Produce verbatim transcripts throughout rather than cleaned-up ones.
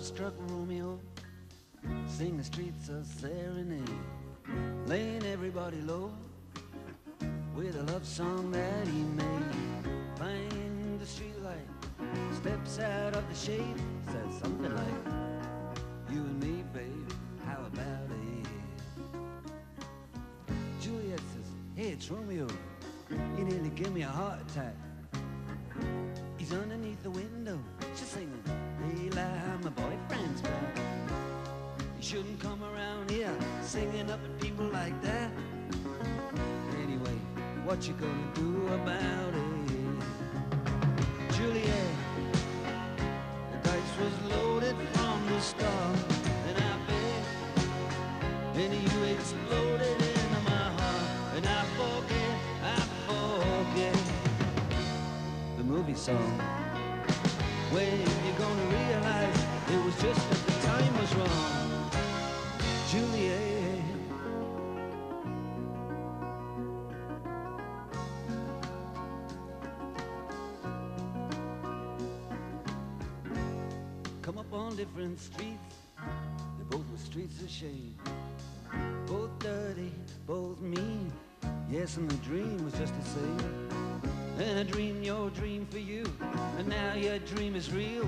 love-struck Romeo sing the streets a serenade, laying everybody low with a love song that he made. Find the streetlight, steps out of the shade, says something like, you and me, babe, how about it? Juliet says, hey, it's Romeo, you nearly give me a heart attack. He's underneath the window, she's singing, Layla, my boyfriend's back. You shouldn't come around here singing up at people like that. Anyway, what you gonna do about it? Juliet, the dice was loaded from the start, and I bet, and you exploded into my heart, and I forget, I forget the movie song. When you're gonna realize it was just that the time was wrong, Juliet. Come up on different streets, they both were streets of shame. Both dirty, both mean, yes, and the dream was just the same. And I dreamed your dream for you, and now your dream is real.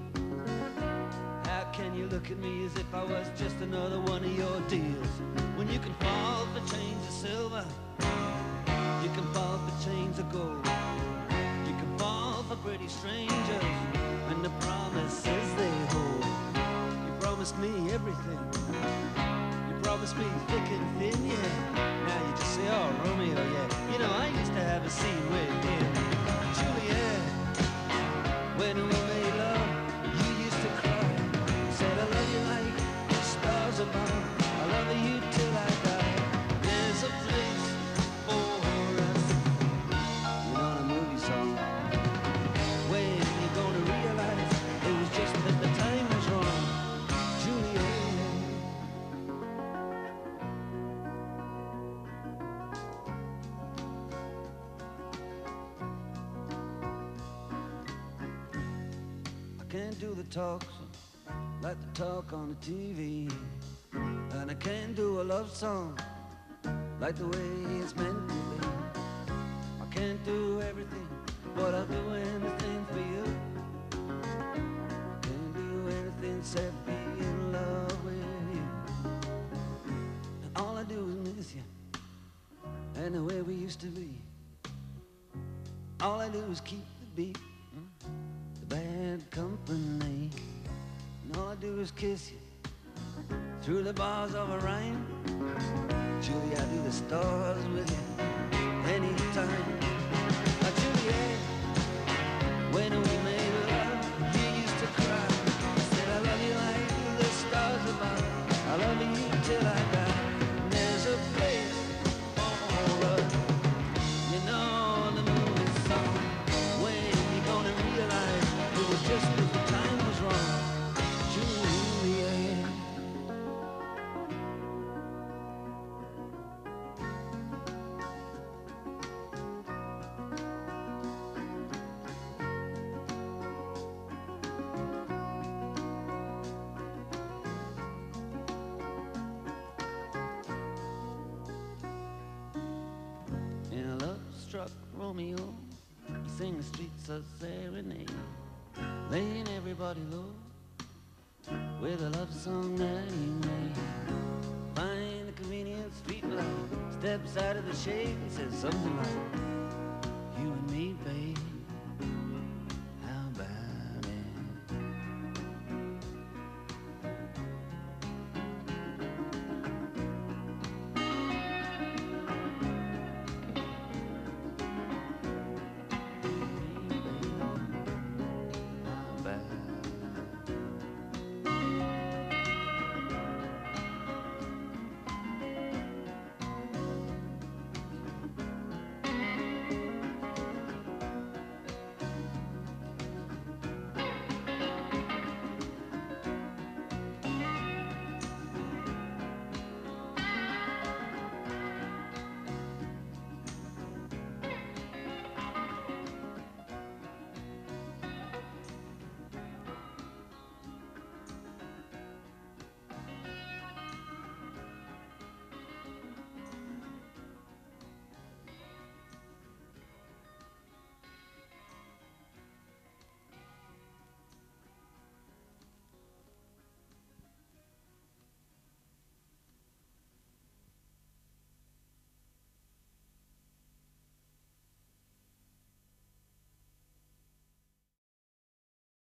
How can you look at me as if I was just another one of your deals? When you can fall for chains of silver, you can fall for chains of gold, you can fall for pretty strangers and the promises they hold. You promised me everything, you promised me thick and thin, yeah. Now you just say, oh, Romeo, yeah. You know, I used to have a scene with him. Juliet, when we made love, you used to cry. You said, I love you like the stars above, I love you till I die. There's a place for us. You know the movie song. When you're gonna realize it was just that the time was wrong, Juliet. I can't do the talks like the talk on the T V, and I can't do a love song like the way it's meant to be. I can't do everything, but I'll do anything for you. Can't do anything except be in love with you. And all I do is miss you, and the way we used to be. All I do is keep the beat, the bad company. And all I do is kiss you through the bars of a rhyme. Julie, I do the stars with you anytime. Now, Juliet, when we made love, you used to cry. I said, I love you like the stars above, I love you till I die. And there's a place for us. You know the movie song. When you're gonna realize it was just that the time was wrong, Juliet. In a love-struck Romeo, you sing the streets a serenade, laying everybody low with a love song that he made. Find a convenient street light, steps out of the shade and says something like,